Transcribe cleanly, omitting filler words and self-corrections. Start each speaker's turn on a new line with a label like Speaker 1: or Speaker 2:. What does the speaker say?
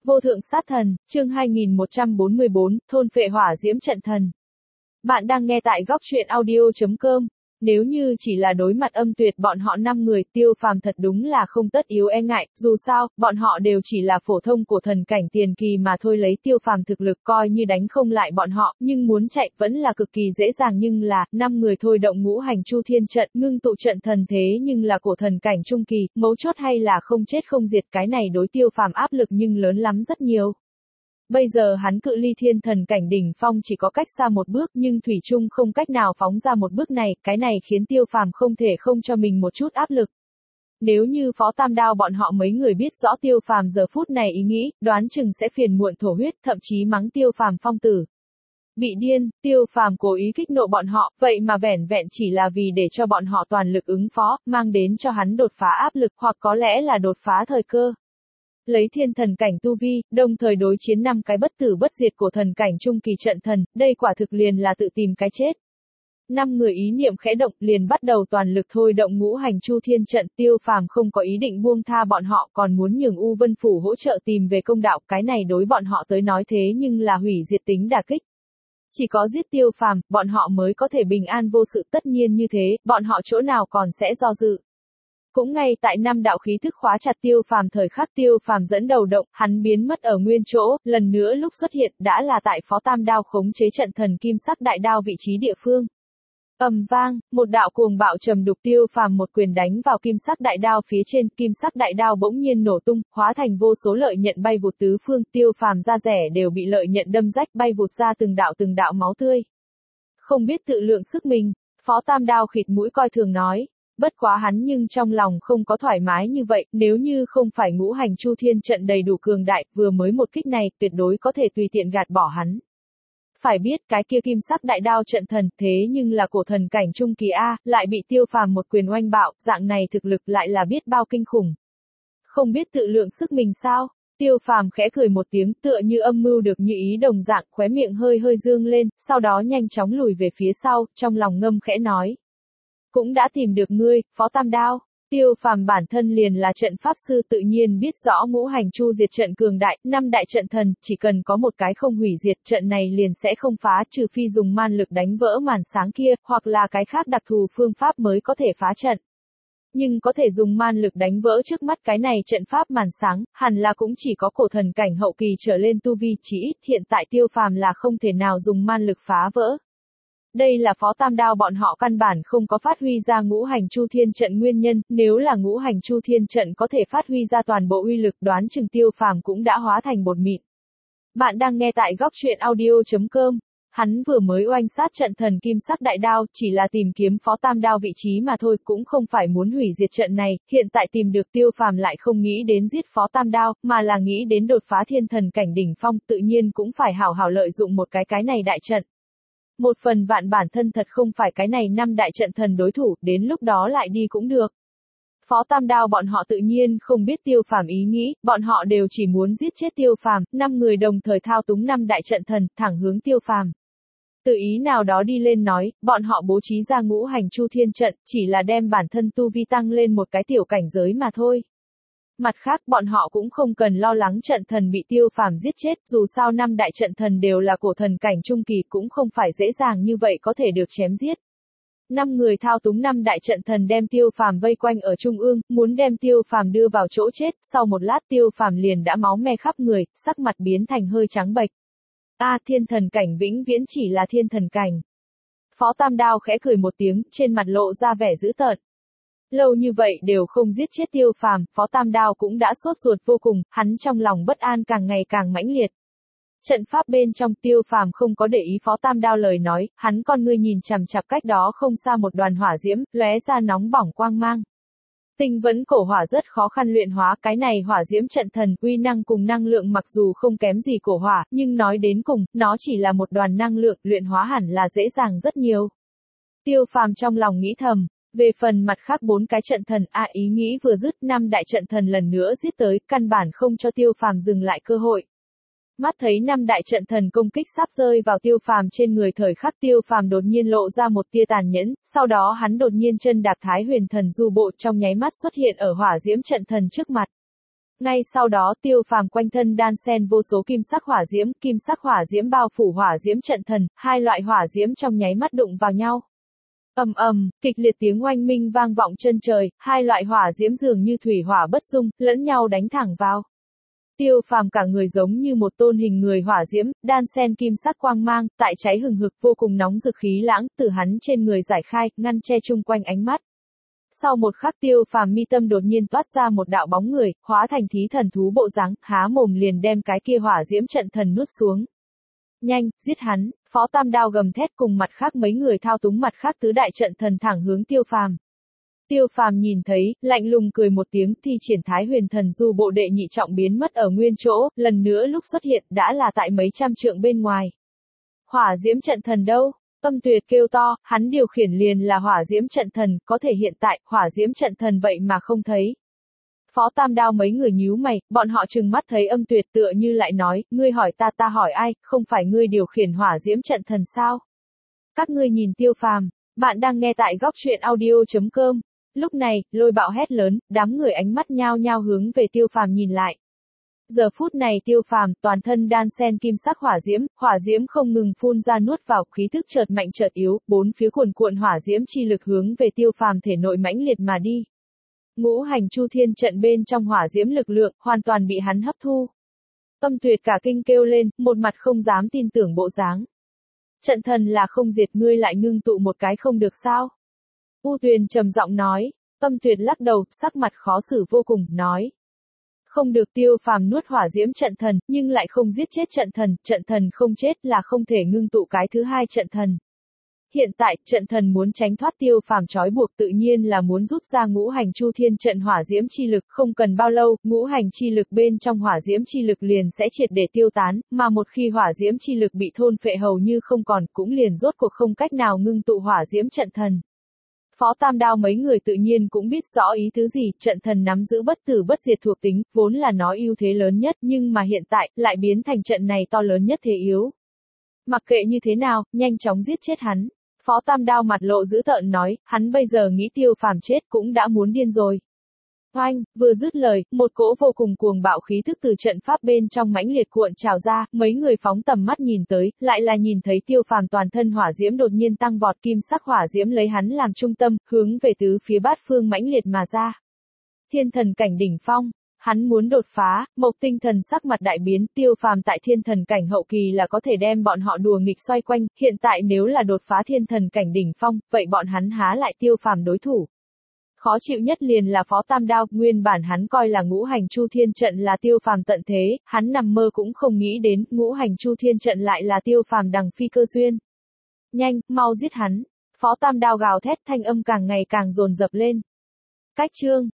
Speaker 1: Vô thượng sát thần, chương 2144, thôn phệ hỏa diễm trận thần. Bạn đang nghe tại góc truyện audio.com. Nếu như chỉ là đối mặt âm tuyệt bọn họ 5 người, Tiêu Phàm thật đúng là không tất yếu e ngại, dù sao, bọn họ đều chỉ là phổ thông của thần cảnh tiền kỳ mà thôi, lấy Tiêu Phàm thực lực coi như đánh không lại bọn họ, nhưng muốn chạy vẫn là cực kỳ dễ dàng, nhưng là, 5 người thôi động ngũ hành chu thiên trận, ngưng tụ trận thần thế nhưng là cổ thần cảnh trung kỳ, mấu chốt hay là không chết không diệt, cái này đối Tiêu Phàm áp lực nhưng lớn lắm rất nhiều. Bây giờ hắn cự ly thiên thần cảnh đỉnh phong chỉ có cách xa một bước, nhưng thủy chung không cách nào phóng ra một bước này, cái này khiến Tiêu Phàm không thể không cho mình một chút áp lực. Nếu như Phó Tam Đao bọn họ mấy người biết rõ Tiêu Phàm giờ phút này ý nghĩ, đoán chừng sẽ phiền muộn thổ huyết, thậm chí mắng Tiêu Phàm phong tử. Bị điên, Tiêu Phàm cố ý kích nộ bọn họ, vậy mà vẻn vẹn chỉ là vì để cho bọn họ toàn lực ứng phó, mang đến cho hắn đột phá áp lực, hoặc có lẽ là đột phá thời cơ. Lấy thiên thần cảnh tu vi, đồng thời đối chiến 5 cái bất tử bất diệt của thần cảnh trung kỳ trận thần, đây quả thực liền là tự tìm cái chết. 5 người ý niệm khẽ động, liền bắt đầu toàn lực thôi động ngũ hành chu thiên trận, Tiêu Phàm không có ý định buông tha bọn họ, còn muốn nhường U Vân Phủ hỗ trợ tìm về công đạo, cái này đối bọn họ tới nói thế nhưng là hủy diệt tính đả kích. Chỉ có giết Tiêu Phàm, bọn họ mới có thể bình an vô sự, tất nhiên như thế, bọn họ chỗ nào còn sẽ do dự. Cũng ngay tại 5 đạo khí thức khóa chặt Tiêu Phàm thời khắc Tiêu Phàm dẫn đầu động, hắn biến mất ở nguyên chỗ, lần nữa lúc xuất hiện đã là tại Phó Tam Đao khống chế trận thần kim sắc đại đao vị trí địa phương. Ầm vang, một đạo cuồng bạo trầm đục, Tiêu Phàm một quyền đánh vào kim sắc đại đao phía trên, kim sắc đại đao bỗng nhiên nổ tung, hóa thành vô số lợi nhận bay vụt tứ phương, Tiêu Phàm da rẻ đều bị lợi nhận đâm rách bay vụt ra từng đạo máu tươi. Không biết tự lượng sức mình, Phó Tam Đao khịt mũi coi thường nói. Bất quá hắn nhưng trong lòng không có thoải mái như vậy, nếu như không phải ngũ hành chu thiên trận đầy đủ cường đại, vừa mới một kích này, tuyệt đối có thể tùy tiện gạt bỏ hắn. Phải biết cái kia kim sắc đại đao trận thần, thế nhưng là cổ thần cảnh trung kỳ A, lại bị Tiêu Phàm một quyền oanh bạo, dạng này thực lực lại là biết bao kinh khủng. Không biết tự lượng sức mình sao? Tiêu Phàm khẽ cười một tiếng, tựa như âm mưu được như ý đồng dạng, khóe miệng hơi dương lên, sau đó nhanh chóng lùi về phía sau, trong lòng ngâm khẽ nói. Cũng đã tìm được ngươi, Phó Tam Đao. Tiêu Phàm bản thân liền là trận pháp sư, tự nhiên biết rõ ngũ hành chu diệt trận cường đại, 5 đại trận thần, chỉ cần có một cái không hủy diệt, trận này liền sẽ không phá, trừ phi dùng man lực đánh vỡ màn sáng kia, hoặc là cái khác đặc thù phương pháp mới có thể phá trận. Nhưng có thể dùng man lực đánh vỡ trước mắt cái này trận pháp màn sáng, hẳn là cũng chỉ có cổ thần cảnh hậu kỳ trở lên tu vi, chỉ ít hiện tại Tiêu Phàm là không thể nào dùng man lực phá vỡ. Đây là Phó Tam Đao bọn họ căn bản không có phát huy ra ngũ hành chu thiên trận nguyên nhân, nếu là ngũ hành chu thiên trận có thể phát huy ra toàn bộ uy lực, đoán chừng Tiêu Phàm cũng đã hóa thành bột mịn. Bạn đang nghe tại góc truyện audio.com. Hắn vừa mới oanh sát trận thần kim sắc đại đao, chỉ là tìm kiếm Phó Tam Đao vị trí mà thôi, cũng không phải muốn hủy diệt trận này, hiện tại tìm được Tiêu Phàm lại không nghĩ đến giết Phó Tam Đao, mà là nghĩ đến đột phá thiên thần cảnh đỉnh phong, tự nhiên cũng phải hảo hảo lợi dụng một cái này đại trận. Một phần vạn bản thân thật không phải cái này 5 đại trận thần đối thủ, đến lúc đó lại đi cũng được. Phó Tam Đao bọn họ tự nhiên không biết Tiêu Phàm ý nghĩ, bọn họ đều chỉ muốn giết chết Tiêu Phàm, 5 người đồng thời thao túng 5 đại trận thần, thẳng hướng Tiêu Phàm. Tự ý nào đó đi lên nói, bọn họ bố trí ra ngũ hành chu thiên trận, chỉ là đem bản thân tu vi tăng lên một cái tiểu cảnh giới mà thôi. Mặt khác, bọn họ cũng không cần lo lắng trận thần bị Tiêu Phàm giết chết, dù sao 5 đại trận thần đều là cổ thần cảnh trung kỳ, cũng không phải dễ dàng như vậy có thể được chém giết. 5 người thao túng 5 đại trận thần đem Tiêu Phàm vây quanh ở trung ương, muốn đem Tiêu Phàm đưa vào chỗ chết, sau một lát Tiêu Phàm liền đã máu me khắp người, sắc mặt biến thành hơi trắng bệch. Thiên thần cảnh vĩnh viễn chỉ là thiên thần cảnh. Phó Tam Đao khẽ cười một tiếng, trên mặt lộ ra vẻ dữ tợn. Lâu như vậy đều không giết chết Tiêu Phàm, Phó Tam Đao cũng đã sốt ruột vô cùng, hắn trong lòng bất an càng ngày càng mãnh liệt. Trận pháp bên trong, Tiêu Phàm không có để ý Phó Tam Đao lời nói, hắn con ngươi nhìn chằm chằm cách đó không xa một đoàn hỏa diễm, lóe ra nóng bỏng quang mang. Tinh vấn cổ hỏa rất khó khăn luyện hóa, cái này hỏa diễm trận thần, uy năng cùng năng lượng mặc dù không kém gì cổ hỏa, nhưng nói đến cùng, nó chỉ là một đoàn năng lượng, luyện hóa hẳn là dễ dàng rất nhiều. Tiêu Phàm trong lòng nghĩ thầm. Về phần mặt khác 4 cái trận thần, ý nghĩ vừa dứt, 5 đại trận thần lần nữa giết tới, căn bản không cho Tiêu Phàm dừng lại cơ hội. Mắt thấy 5 đại trận thần công kích sắp rơi vào Tiêu Phàm trên người, thời khắc Tiêu Phàm đột nhiên lộ ra một tia tàn nhẫn, sau đó hắn đột nhiên chân đạp Thái Huyền Thần Du Bộ, trong nháy mắt xuất hiện ở hỏa diễm trận thần trước mặt. Ngay sau đó Tiêu Phàm quanh thân đan xen vô số kim sắc hỏa diễm bao phủ hỏa diễm trận thần, hai loại hỏa diễm trong nháy mắt đụng vào nhau. Ầm ầm, kịch liệt tiếng oanh minh vang vọng chân trời, hai loại hỏa diễm dường như thủy hỏa bất dung, lẫn nhau đánh thẳng vào. Tiêu Phàm cả người giống như một tôn hình người hỏa diễm, đan xen kim sắc quang mang, tại cháy hừng hực vô cùng nóng rực khí lãng, từ hắn trên người giải khai, ngăn che chung quanh ánh mắt. Sau một khắc Tiêu Phàm mi tâm đột nhiên toát ra một đạo bóng người, hóa thành thí thần thú bộ dáng, há mồm liền đem cái kia hỏa diễm trận thần nuốt xuống. Nhanh, giết hắn, Phó Tam Đao gầm thét cùng mặt khác mấy người thao túng mặt khác tứ đại trận thần thẳng hướng Tiêu Phàm. Tiêu Phàm nhìn thấy, lạnh lùng cười một tiếng thì triển Thái Huyền Thần Du bộ đệ nhị trọng biến mất ở nguyên chỗ, lần nữa lúc xuất hiện đã là tại mấy trăm trượng bên ngoài. Hỏa diễm trận thần đâu? Âm Tuyệt kêu to, hắn điều khiển liền là hỏa diễm trận thần, có thể hiện tại, hỏa diễm trận thần vậy mà không thấy. Phó Tam Đao mấy người nhíu mày, bọn họ trừng mắt thấy Âm Tuyệt tựa như lại nói, ngươi hỏi ta ta hỏi ai, không phải ngươi điều khiển hỏa diễm trận thần sao? Các ngươi nhìn Tiêu Phàm, bạn đang nghe tại góc truyện audio.com. Lúc này, Lôi Bạo hét lớn, đám người ánh mắt nhao nhao hướng về Tiêu Phàm nhìn lại. Giờ phút này Tiêu Phàm, toàn thân đan xen kim sắc hỏa diễm không ngừng phun ra nuốt vào, khí thức chợt mạnh chợt yếu, bốn phía cuồn cuộn hỏa diễm chi lực hướng về Tiêu Phàm thể nội mãnh liệt mà đi. Ngũ hành chu thiên trận bên trong hỏa diễm lực lượng, hoàn toàn bị hắn hấp thu. Âm Tuyệt cả kinh kêu lên, một mặt không dám tin tưởng bộ dáng. Trận thần là không diệt ngươi lại ngưng tụ một cái không được sao? U Tuyền trầm giọng nói. Âm Tuyệt lắc đầu, sắc mặt khó xử vô cùng, nói. Không được. Tiêu Phàm nuốt hỏa diễm trận thần, nhưng lại không giết chết trận thần không chết là không thể ngưng tụ cái thứ hai trận thần. Hiện tại, trận thần muốn tránh thoát Tiêu Phàm trói buộc tự nhiên là muốn rút ra ngũ hành chu thiên trận hỏa diễm chi lực, không cần bao lâu, ngũ hành chi lực bên trong hỏa diễm chi lực liền sẽ triệt để tiêu tán, mà một khi hỏa diễm chi lực bị thôn phệ hầu như không còn, cũng liền rốt cuộc không cách nào ngưng tụ hỏa diễm trận thần. Phó Tam Đao mấy người tự nhiên cũng biết rõ ý tứ gì, trận thần nắm giữ bất tử bất diệt thuộc tính, vốn là nó ưu thế lớn nhất, nhưng mà hiện tại, lại biến thành trận này to lớn nhất thế yếu. Mặc kệ như thế nào, nhanh chóng giết chết hắn. Phó Tam Đao mặt lộ dữ tợn nói, hắn bây giờ nghĩ Tiêu Phàm chết cũng đã muốn điên rồi. Oanh, vừa dứt lời, một cỗ vô cùng cuồng bạo khí thức từ trận pháp bên trong mãnh liệt cuộn trào ra, mấy người phóng tầm mắt nhìn tới, lại là nhìn thấy Tiêu Phàm toàn thân hỏa diễm đột nhiên tăng vọt, kim sắc hỏa diễm lấy hắn làm trung tâm, hướng về tứ phía bát phương mãnh liệt mà ra. Thiên thần cảnh đỉnh phong, hắn muốn đột phá. Mộc Tinh Thần sắc mặt đại biến, Tiêu Phàm tại thiên thần cảnh hậu kỳ là có thể đem bọn họ đùa nghịch xoay quanh, hiện tại nếu là đột phá thiên thần cảnh đỉnh phong, vậy bọn hắn há lại Tiêu Phàm đối thủ. Khó chịu nhất liền là Phó Tam Đao, nguyên bản hắn coi là ngũ hành chu thiên trận là Tiêu Phàm tận thế, hắn nằm mơ cũng không nghĩ đến, ngũ hành chu thiên trận lại là Tiêu Phàm đằng phi cơ duyên. Nhanh, mau giết hắn. Phó Tam Đao gào thét, thanh âm càng ngày càng dồn dập lên. Cách chương